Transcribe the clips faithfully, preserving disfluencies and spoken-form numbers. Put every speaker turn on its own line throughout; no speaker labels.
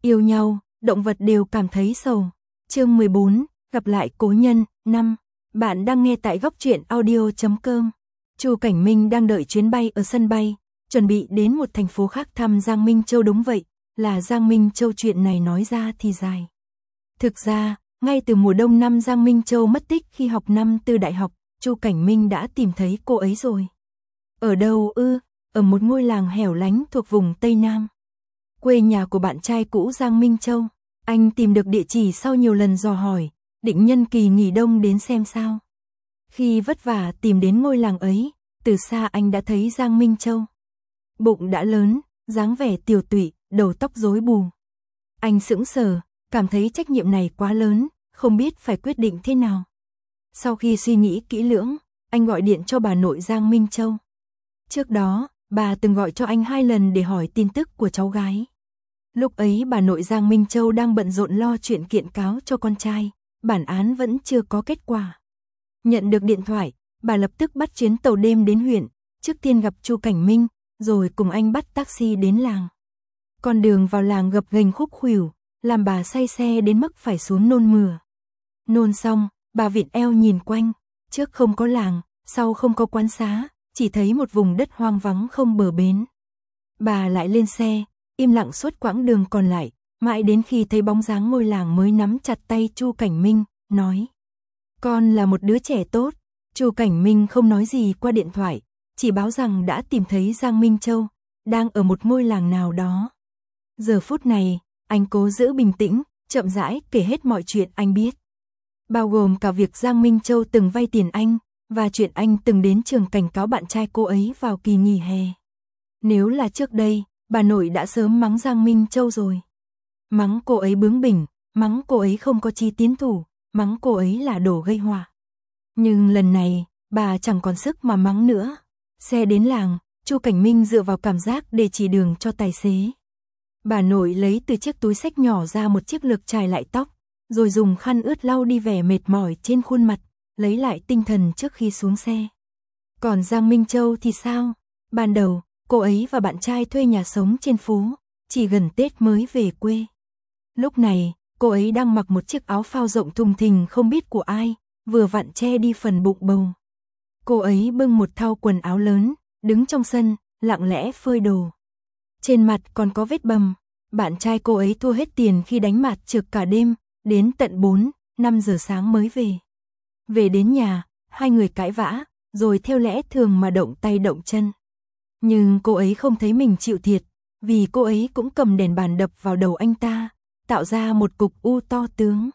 Yêu nhau, động vật đều cảm thấy sầu. Chương mười bốn, gặp lại cố nhân, năm. Bạn đang nghe tại góc truyện audio chấm com. Chu Cảnh Minh đang đợi chuyến bay ở sân bay, chuẩn bị đến một thành phố khác thăm Giang Minh Châu. Đúng vậy, là Giang Minh Châu. Chuyện này nói ra thì dài. Thực ra, ngay từ mùa đông năm Giang Minh Châu mất tích khi học năm tư đại học, Chu Cảnh Minh đã tìm thấy cô ấy rồi. Ở đâu ư? Ở một ngôi làng hẻo lánh thuộc vùng Tây Nam. Quê nhà của bạn trai cũ Giang Minh Châu. Anh tìm được địa chỉ sau nhiều lần dò hỏi, định nhân kỳ nghỉ đông đến xem sao. Khi vất vả tìm đến ngôi làng ấy, từ xa anh đã thấy Giang Minh Châu. Bụng đã lớn, dáng vẻ tiều tụy, đầu tóc rối bù. Anh sững sờ, cảm thấy trách nhiệm này quá lớn, không biết phải quyết định thế nào. Sau khi suy nghĩ kỹ lưỡng, anh gọi điện cho bà nội Giang Minh Châu. Trước đó, bà từng gọi cho anh hai lần để hỏi tin tức của cháu gái. Lúc ấy bà nội Giang Minh Châu đang bận rộn lo chuyện kiện cáo cho con trai, bản án vẫn chưa có kết quả. Nhận được điện thoại, bà lập tức bắt chuyến tàu đêm đến huyện, trước tiên gặp Chu Cảnh Minh, rồi cùng anh bắt taxi đến làng. Con đường vào làng gập ghềnh khúc khuỷu, làm bà say xe đến mức phải xuống nôn mửa. Nôn xong, bà vịn eo nhìn quanh, trước không có làng, sau không có quán xá, chỉ thấy một vùng đất hoang vắng không bờ bến. Bà lại lên xe, im lặng suốt quãng đường còn lại, mãi đến khi thấy bóng dáng ngôi làng mới nắm chặt tay Chu Cảnh Minh, nói: "Con là một đứa trẻ tốt." Chu Cảnh Minh không nói gì qua điện thoại, chỉ báo rằng đã tìm thấy Giang Minh Châu, đang ở một ngôi làng nào đó. Giờ phút này, anh cố giữ bình tĩnh, chậm rãi kể hết mọi chuyện anh biết. Bao gồm cả việc Giang Minh Châu từng vay tiền anh, và chuyện anh từng đến trường cảnh cáo bạn trai cô ấy vào kỳ nghỉ hè. Nếu là trước đây, bà nội đã sớm mắng Giang Minh Châu rồi. Mắng cô ấy bướng bỉnh, mắng cô ấy không có chí tiến thủ, mắng cô ấy là đồ gây họa. Nhưng lần này, bà chẳng còn sức mà mắng nữa. Xe đến làng, Chu Cảnh Minh dựa vào cảm giác để chỉ đường cho tài xế. Bà nội lấy từ chiếc túi xách nhỏ ra một chiếc lược chải lại tóc, rồi dùng khăn ướt lau đi vẻ mệt mỏi trên khuôn mặt, lấy lại tinh thần trước khi xuống xe. Còn Giang Minh Châu thì sao? Ban đầu, cô ấy và bạn trai thuê nhà sống trên phố, chỉ gần Tết mới về quê. Lúc này, cô ấy đang mặc một chiếc áo phao rộng thùng thình không biết của ai, vừa vặn che đi phần bụng bầu. Cô ấy bưng một thau quần áo lớn, đứng trong sân, lặng lẽ phơi đồ. Trên mặt còn có vết bầm, bạn trai cô ấy thua hết tiền khi đánh mặt trược cả đêm, đến tận bốn, năm giờ sáng mới về. Về đến nhà, hai người cãi vã, rồi theo lẽ thường mà động tay động chân. Nhưng cô ấy không thấy mình chịu thiệt, vì cô ấy cũng cầm đèn bàn đập vào đầu anh ta, tạo ra một cục u to tướng.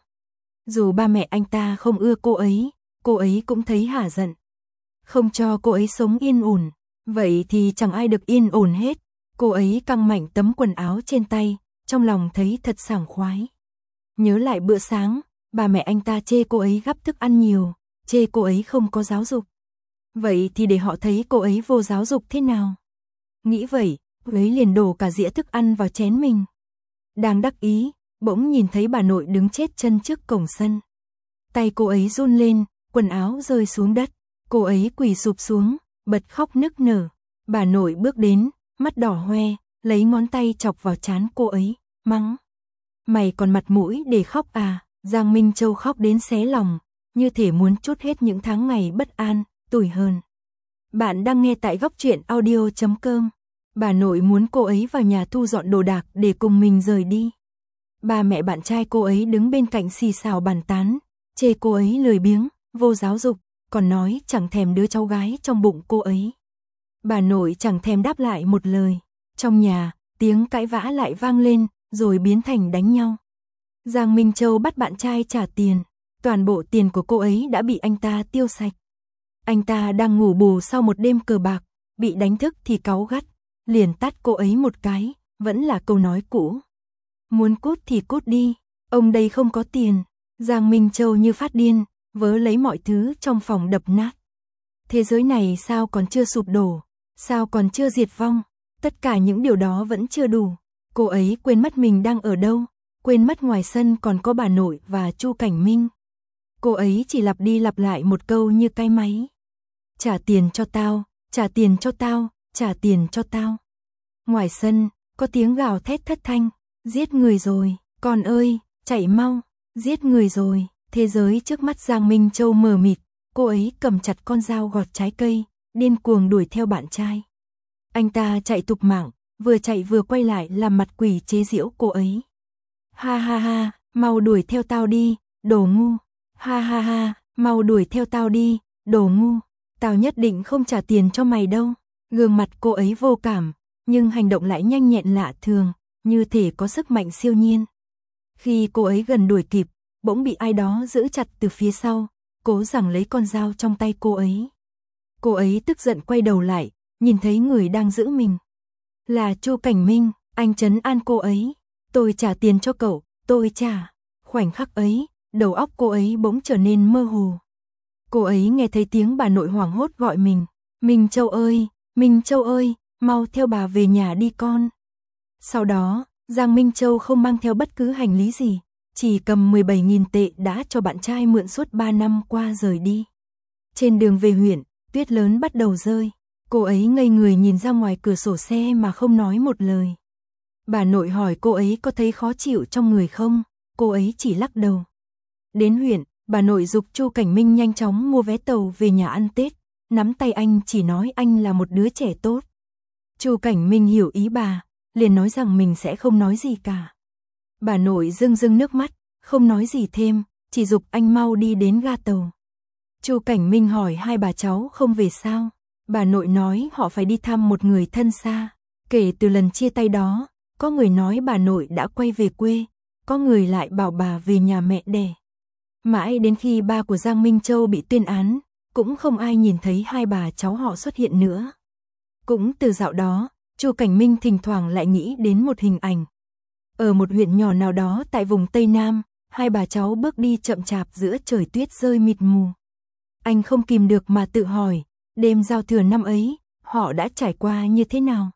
Dù ba mẹ anh ta không ưa cô ấy, cô ấy cũng thấy hả giận. Không cho cô ấy sống yên ổn, vậy thì chẳng ai được yên ổn hết. Cô ấy căng mạnh tấm quần áo trên tay, trong lòng thấy thật sảng khoái. Nhớ lại bữa sáng, bà mẹ anh ta chê cô ấy gắp thức ăn nhiều, chê cô ấy không có giáo dục. Vậy thì để họ thấy cô ấy vô giáo dục thế nào. Nghĩ vậy, cô ấy liền đổ cả dĩa thức ăn vào chén mình. Đang đắc ý, bỗng nhìn thấy bà nội đứng chết chân trước cổng sân. Tay cô ấy run lên, quần áo rơi xuống đất, cô ấy quỳ sụp xuống, bật khóc nức nở. Bà nội bước đến, mắt đỏ hoe, lấy ngón tay chọc vào trán cô ấy, mắng: "Mày còn mặt mũi để khóc à?" Giang Minh Châu khóc đến xé lòng, như thể muốn trút hết những tháng ngày bất an, tủi hờn. Bạn đang nghe tại góc truyện audio chấm com. Bà nội muốn cô ấy vào nhà thu dọn đồ đạc để cùng mình rời đi. Ba mẹ bạn trai cô ấy đứng bên cạnh xì xào bàn tán, chê cô ấy lười biếng, vô giáo dục, còn nói chẳng thèm đứa cháu gái trong bụng cô ấy. Bà nội chẳng thèm đáp lại một lời. Trong nhà, tiếng cãi vã lại vang lên, rồi biến thành đánh nhau. Giang Minh Châu bắt bạn trai trả tiền, toàn bộ tiền của cô ấy đã bị anh ta tiêu sạch. Anh ta đang ngủ bù sau một đêm cờ bạc, bị đánh thức thì cáu gắt, liền tát cô ấy một cái, vẫn là câu nói cũ. Muốn cút thì cút đi, ông đây không có tiền. Giang Minh Châu như phát điên, vớ lấy mọi thứ trong phòng đập nát. Thế giới này sao còn chưa sụp đổ, sao còn chưa diệt vong, tất cả những điều đó vẫn chưa đủ. Cô ấy quên mất mình đang ở đâu, quên mất ngoài sân còn có bà nội và Chu Cảnh Minh. Cô ấy chỉ lặp đi lặp lại một câu như cái máy. Trả tiền cho tao, trả tiền cho tao, trả tiền cho tao. Ngoài sân, có tiếng gào thét thất thanh, Giết người rồi, con ơi, chạy mau, giết người rồi. Thế giới trước mắt Giang Minh Châu mờ mịt, cô ấy cầm chặt con dao gọt trái cây, điên cuồng đuổi theo bạn trai. Anh ta chạy tục mạng, vừa chạy vừa quay lại làm mặt quỷ chế giễu cô ấy. Ha ha ha, mau đuổi theo tao đi, đồ ngu. Ha ha ha, mau đuổi theo tao đi, đồ ngu. Tao nhất định không trả tiền cho mày đâu. Gương mặt cô ấy vô cảm, nhưng hành động lại nhanh nhẹn lạ thường, như thể có sức mạnh siêu nhiên. Khi cô ấy gần đuổi kịp, bỗng bị ai đó giữ chặt từ phía sau, cố giằng lấy con dao trong tay cô ấy. Cô ấy tức giận quay đầu lại, nhìn thấy người đang giữ mình. Là Chu Cảnh Minh, anh trấn an cô ấy. Tôi trả tiền cho cậu, tôi trả. Khoảnh khắc ấy, đầu óc cô ấy bỗng trở nên mơ hồ. Cô ấy nghe thấy tiếng bà nội hoảng hốt gọi mình. Minh Châu ơi, Minh Châu ơi, mau theo bà về nhà đi con. Sau đó, Giang Minh Châu không mang theo bất cứ hành lý gì, chỉ cầm mười bảy nghìn tệ đã cho bạn trai mượn suốt ba năm qua rời đi. Trên đường về huyện, tuyết lớn bắt đầu rơi. Cô ấy ngây người nhìn ra ngoài cửa sổ xe mà không nói một lời. Bà nội hỏi cô ấy có thấy khó chịu trong người không, cô ấy chỉ lắc đầu. Đến huyện, bà nội giục Chu Cảnh Minh nhanh chóng mua vé tàu về nhà ăn Tết, nắm tay anh chỉ nói anh là một đứa trẻ tốt. Chu Cảnh Minh hiểu ý bà, liền nói rằng mình sẽ không nói gì cả. Bà nội rưng rưng nước mắt, không nói gì thêm, chỉ giục anh mau đi đến ga tàu. Chu Cảnh Minh hỏi hai bà cháu không về sao? Bà nội nói họ phải đi thăm một người thân xa. Kể từ lần chia tay đó, có người nói bà nội đã quay về quê, có người lại bảo bà về nhà mẹ đẻ. Mãi đến khi ba của Giang Minh Châu bị tuyên án, cũng không ai nhìn thấy hai bà cháu họ xuất hiện nữa. Cũng từ dạo đó, Chu Cảnh Minh thỉnh thoảng lại nghĩ đến một hình ảnh. Ở một huyện nhỏ nào đó tại vùng Tây Nam, hai bà cháu bước đi chậm chạp giữa trời tuyết rơi mịt mù. Anh không kìm được mà tự hỏi, đêm giao thừa năm ấy, họ đã trải qua như thế nào?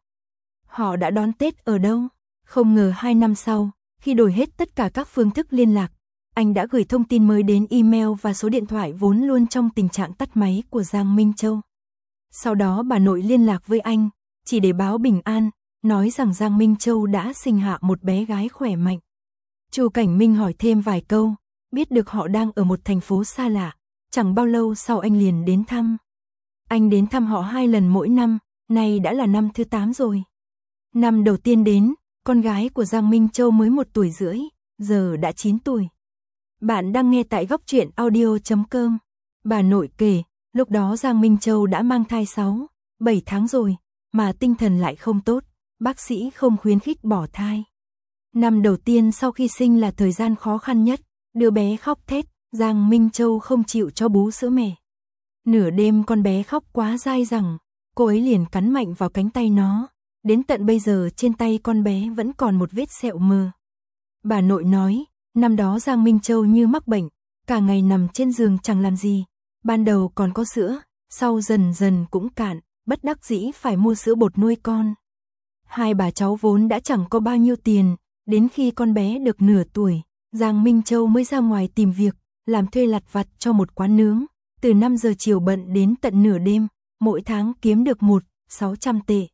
Họ đã đón Tết ở đâu? Không ngờ hai năm sau, khi đổi hết tất cả các phương thức liên lạc, anh đã gửi thông tin mới đến email và số điện thoại vốn luôn trong tình trạng tắt máy của Giang Minh Châu. Sau đó bà nội liên lạc với anh, chỉ để báo bình an, nói rằng Giang Minh Châu đã sinh hạ một bé gái khỏe mạnh. Chu Cảnh Minh hỏi thêm vài câu, biết được họ đang ở một thành phố xa lạ, chẳng bao lâu sau anh liền đến thăm. Anh đến thăm họ hai lần mỗi năm, nay đã là năm thứ tám rồi. Năm đầu tiên đến, con gái của Giang Minh Châu mới một tuổi rưỡi, giờ đã chín tuổi. Bạn đang nghe tại góc truyện audio chấm com. Bà nội kể, lúc đó Giang Minh Châu đã mang thai sáu, bảy tháng rồi, mà tinh thần lại không tốt, bác sĩ không khuyến khích bỏ thai. Năm đầu tiên sau khi sinh là thời gian khó khăn nhất, đứa bé khóc thét, Giang Minh Châu không chịu cho bú sữa mẹ. Nửa đêm con bé khóc quá dai dẳng, cô ấy liền cắn mạnh vào cánh tay nó, đến tận bây giờ trên tay con bé vẫn còn một vết sẹo mờ. Bà nội nói, năm đó Giang Minh Châu như mắc bệnh, cả ngày nằm trên giường chẳng làm gì, ban đầu còn có sữa, sau dần dần cũng cạn, bất đắc dĩ phải mua sữa bột nuôi con. Hai bà cháu vốn đã chẳng có bao nhiêu tiền, đến khi con bé được nửa tuổi, Giang Minh Châu mới ra ngoài tìm việc, làm thuê lặt vặt cho một quán nướng, từ năm giờ chiều bận đến tận nửa đêm, mỗi tháng kiếm được một, sáu trăm tệ.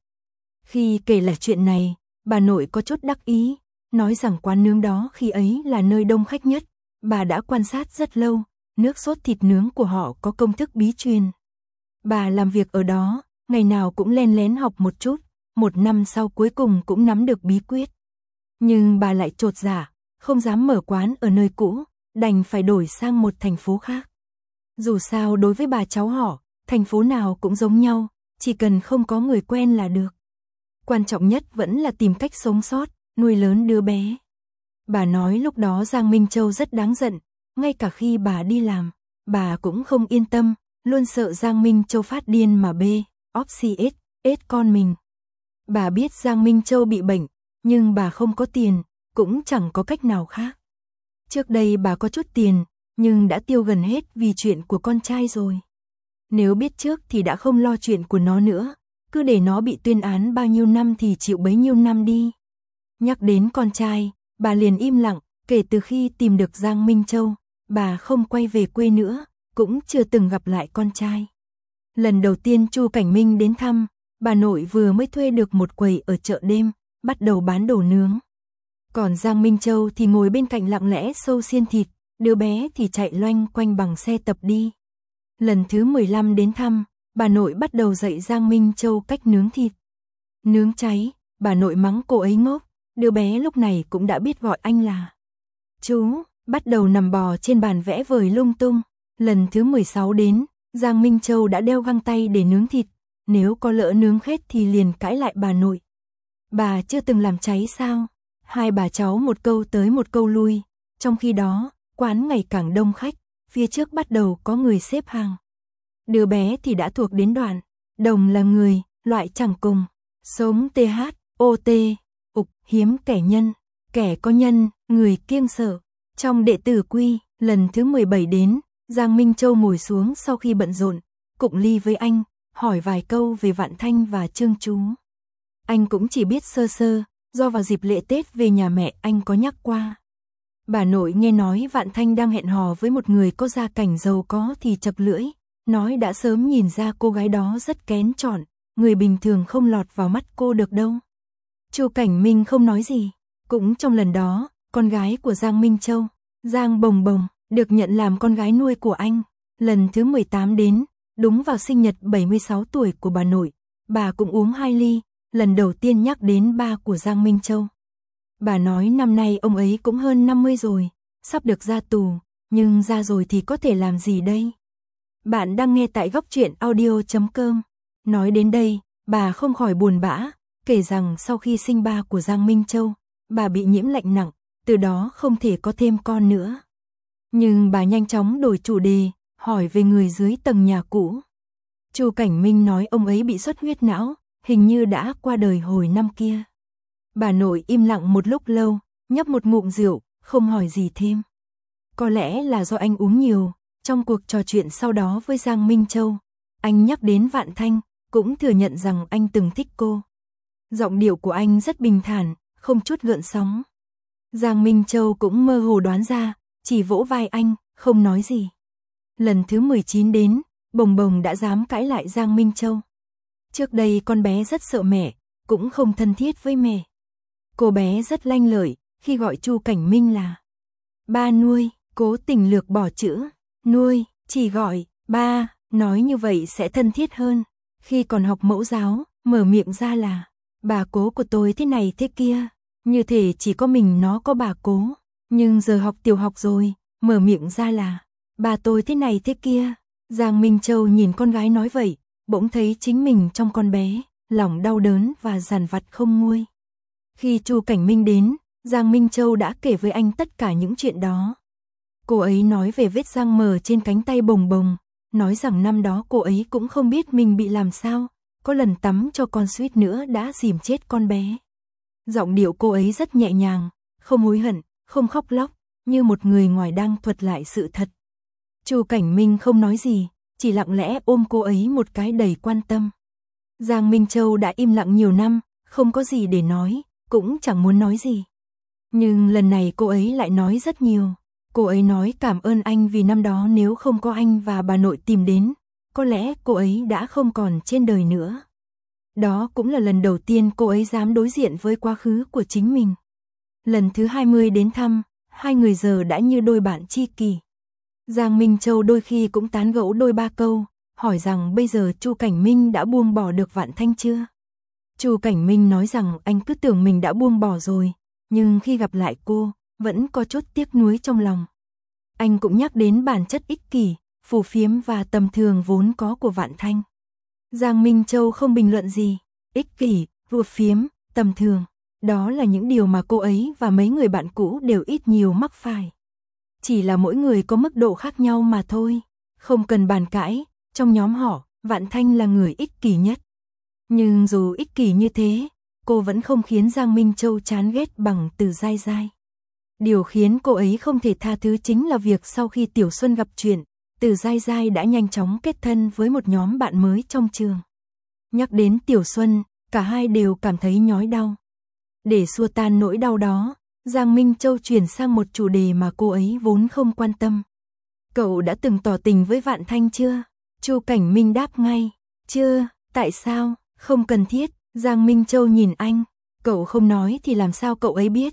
Khi kể lại chuyện này, bà nội có chút đắc ý, nói rằng quán nướng đó khi ấy là nơi đông khách nhất, bà đã quan sát rất lâu, nước sốt thịt nướng của họ có công thức bí truyền. Bà làm việc ở đó, ngày nào cũng len lén học một chút, một năm sau cuối cùng cũng nắm được bí quyết. Nhưng bà lại chột dạ, không dám mở quán ở nơi cũ, đành phải đổi sang một thành phố khác. Dù sao đối với bà cháu họ, thành phố nào cũng giống nhau, chỉ cần không có người quen là được. Quan trọng nhất vẫn là tìm cách sống sót, nuôi lớn đứa bé. Bà nói lúc đó Giang Minh Châu rất đáng giận, ngay cả khi bà đi làm, bà cũng không yên tâm, luôn sợ Giang Minh Châu phát điên mà bê, óp xi ết, ết con mình. Bà biết Giang Minh Châu bị bệnh, nhưng bà không có tiền, cũng chẳng có cách nào khác. Trước đây bà có chút tiền, nhưng đã tiêu gần hết vì chuyện của con trai rồi. Nếu biết trước thì đã không lo chuyện của nó nữa, cứ để nó bị tuyên án bao nhiêu năm thì chịu bấy nhiêu năm đi. Nhắc đến con trai, bà liền im lặng, kể từ khi tìm được Giang Minh Châu, bà không quay về quê nữa, cũng chưa từng gặp lại con trai. Lần đầu tiên Chu Cảnh Minh đến thăm, bà nội vừa mới thuê được một quầy ở chợ đêm, bắt đầu bán đồ nướng. Còn Giang Minh Châu thì ngồi bên cạnh lặng lẽ xâu xiên thịt, đứa bé thì chạy loanh quanh bằng xe tập đi. Lần thứ mười lăm đến thăm, bà nội bắt đầu dạy Giang Minh Châu cách nướng thịt. Nướng cháy, bà nội mắng cô ấy ngốc, đứa bé lúc này cũng đã biết gọi anh là chú, bắt đầu nằm bò trên bàn vẽ vời lung tung. Lần thứ mười sáu đến, Giang Minh Châu đã đeo găng tay để nướng thịt, nếu có lỡ nướng khét thì liền cãi lại bà nội. Bà chưa từng làm cháy sao? Hai bà cháu một câu tới một câu lui, trong khi đó, quán ngày càng đông khách, phía trước bắt đầu có người xếp hàng. Đứa bé thì đã thuộc đến đoạn, đồng là người, loại chẳng cùng, sống th, ot, ục, hiếm kẻ nhân, kẻ có nhân, người kiêng sợ. Trong đệ tử quy, lần thứ mười bảy đến, Giang Minh Châu ngồi xuống sau khi bận rộn, cụng ly với anh, hỏi vài câu về Vạn Thanh và Trương Chú. Anh cũng chỉ biết sơ sơ, do vào dịp lễ Tết về nhà mẹ anh có nhắc qua. Bà nội nghe nói Vạn Thanh đang hẹn hò với một người có gia cảnh giàu có thì chập lưỡi, nói đã sớm nhìn ra cô gái đó rất kén chọn, người bình thường không lọt vào mắt cô được đâu. Chu Cảnh Minh không nói gì, cũng trong lần đó, con gái của Giang Minh Châu, Giang Bồng Bồng, được nhận làm con gái nuôi của anh. Lần thứ mười tám đến, đúng vào sinh nhật bảy mươi sáu tuổi của bà nội, bà cũng uống hai ly, lần đầu tiên nhắc đến ba của Giang Minh Châu. Bà nói năm nay ông ấy cũng hơn năm mươi rồi, sắp được ra tù, nhưng ra rồi thì có thể làm gì đây? Bạn đang nghe tại góc truyện audio chấm com. Nói đến đây, bà không khỏi buồn bã, kể rằng sau khi sinh ba của Giang Minh Châu, bà bị nhiễm lạnh nặng, từ đó không thể có thêm con nữa. Nhưng bà nhanh chóng đổi chủ đề, hỏi về người dưới tầng nhà cũ. Chu Cảnh Minh nói ông ấy bị xuất huyết não, hình như đã qua đời hồi năm kia. Bà nội im lặng một lúc lâu, nhấp một ngụm rượu, không hỏi gì thêm. Có lẽ là do anh uống nhiều, trong cuộc trò chuyện sau đó với Giang Minh Châu, anh nhắc đến Vạn Thanh, cũng thừa nhận rằng anh từng thích cô. Giọng điệu của anh rất bình thản, không chút gợn sóng. Giang Minh Châu cũng mơ hồ đoán ra, chỉ vỗ vai anh, không nói gì. Lần thứ mười chín đến, Bồng Bồng đã dám cãi lại Giang Minh Châu. Trước đây con bé rất sợ mẹ, cũng không thân thiết với mẹ. Cô bé rất lanh lợi, khi gọi Chu Cảnh Minh là ba nuôi, cố tình lược bỏ chữ nuôi, chỉ gọi ba, nói như vậy sẽ thân thiết hơn. Khi còn học mẫu giáo, mở miệng ra là bà cố của tôi thế này thế kia, như thể chỉ có mình nó có bà cố. Nhưng giờ học tiểu học rồi, mở miệng ra là bà tôi thế này thế kia. Giang Minh Châu nhìn con gái nói vậy, bỗng thấy chính mình trong con bé, lòng đau đớn và dằn vặt không nguôi. Khi Chu Cảnh Minh đến, Giang Minh Châu đã kể với anh tất cả những chuyện đó. Cô ấy nói về vết răng mờ trên cánh tay Bồng Bồng, nói rằng năm đó cô ấy cũng không biết mình bị làm sao, có lần tắm cho con suýt nữa đã dìm chết con bé. Giọng điệu cô ấy rất nhẹ nhàng, không hối hận, không khóc lóc, như một người ngoài đang thuật lại sự thật. Chu Cảnh Minh không nói gì, chỉ lặng lẽ ôm cô ấy một cái đầy quan tâm. Giang Minh Châu đã im lặng nhiều năm, không có gì để nói, cũng chẳng muốn nói gì. Nhưng lần này cô ấy lại nói rất nhiều. Cô ấy nói cảm ơn anh vì năm đó nếu không có anh và bà nội tìm đến, có lẽ cô ấy đã không còn trên đời nữa. Đó cũng là lần đầu tiên cô ấy dám đối diện với quá khứ của chính mình. Lần thứ hai mươi đến thăm, hai người giờ đã như đôi bạn tri kỷ. Giang Minh Châu đôi khi cũng tán gẫu đôi ba câu, hỏi rằng bây giờ Chu Cảnh Minh đã buông bỏ được Vạn Thanh chưa? Chu Cảnh Minh nói rằng anh cứ tưởng mình đã buông bỏ rồi, nhưng khi gặp lại cô, vẫn có chút tiếc nuối trong lòng. Anh cũng nhắc đến bản chất ích kỷ, phù phiếm và tầm thường vốn có của Vạn Thanh. Giang Minh Châu không bình luận gì, ích kỷ, phù phiếm, tầm thường, đó là những điều mà cô ấy và mấy người bạn cũ đều ít nhiều mắc phải. Chỉ là mỗi người có mức độ khác nhau mà thôi, không cần bàn cãi, trong nhóm họ, Vạn Thanh là người ích kỷ nhất. Nhưng dù ích kỷ như thế, cô vẫn không khiến Giang Minh Châu chán ghét bằng Từ Giai Giai. Điều khiến cô ấy không thể tha thứ chính là việc sau khi Tiểu Xuân gặp chuyện, Từ Giai Giai đã nhanh chóng kết thân với một nhóm bạn mới trong trường. Nhắc đến Tiểu Xuân, cả hai đều cảm thấy nhói đau. Để xua tan nỗi đau đó, Giang Minh Châu chuyển sang một chủ đề mà cô ấy vốn không quan tâm. Cậu đã từng tỏ tình với Vạn Thanh chưa? Chu Cảnh Minh đáp ngay, chưa, tại sao, không cần thiết. Giang Minh Châu nhìn anh, cậu không nói thì làm sao cậu ấy biết,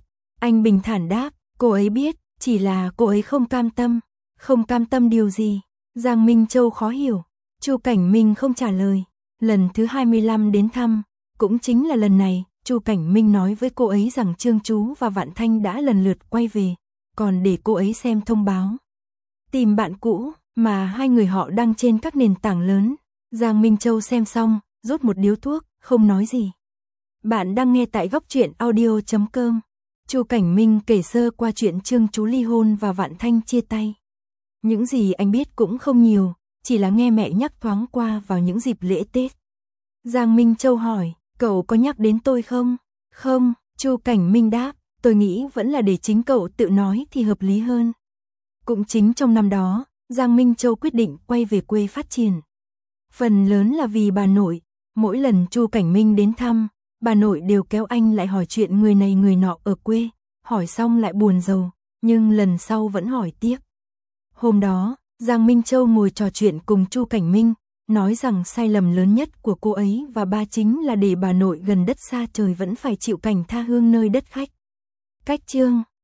Anh bình thản đáp, cô ấy biết, chỉ là cô ấy không cam tâm. Không cam tâm điều gì? Giang Minh Châu khó hiểu. Chu Cảnh Minh không trả lời. Lần thứ hai mươi lăm đến thăm, cũng chính là lần này, Chu Cảnh Minh nói với cô ấy rằng Trương Chú và Vạn Thanh đã lần lượt quay về, còn để cô ấy xem thông báo. Tìm bạn cũ, mà hai người họ đăng trên các nền tảng lớn. Giang Minh Châu xem xong, rút một điếu thuốc, không nói gì. Bạn đang nghe tại góc truyện audio chấm com. Chu Cảnh Minh kể sơ qua chuyện Trương Chú ly hôn và Vạn Thanh chia tay. Những gì anh biết cũng không nhiều, chỉ là nghe mẹ nhắc thoáng qua vào những dịp lễ Tết. Giang Minh Châu hỏi, cậu có nhắc đến tôi không? Không, Chu Cảnh Minh đáp, tôi nghĩ vẫn là để chính cậu tự nói thì hợp lý hơn. Cũng chính trong năm đó, Giang Minh Châu quyết định quay về quê phát triển. Phần lớn là vì bà nội, mỗi lần Chu Cảnh Minh đến thăm, bà nội đều kéo anh lại hỏi chuyện người này người nọ ở quê, hỏi xong lại buồn rầu, nhưng lần sau vẫn hỏi tiếp. Hôm đó, Giang Minh Châu ngồi trò chuyện cùng Chu Cảnh Minh, nói rằng sai lầm lớn nhất của cô ấy và ba chính là để bà nội gần đất xa trời vẫn phải chịu cảnh tha hương nơi đất khách. Cách chương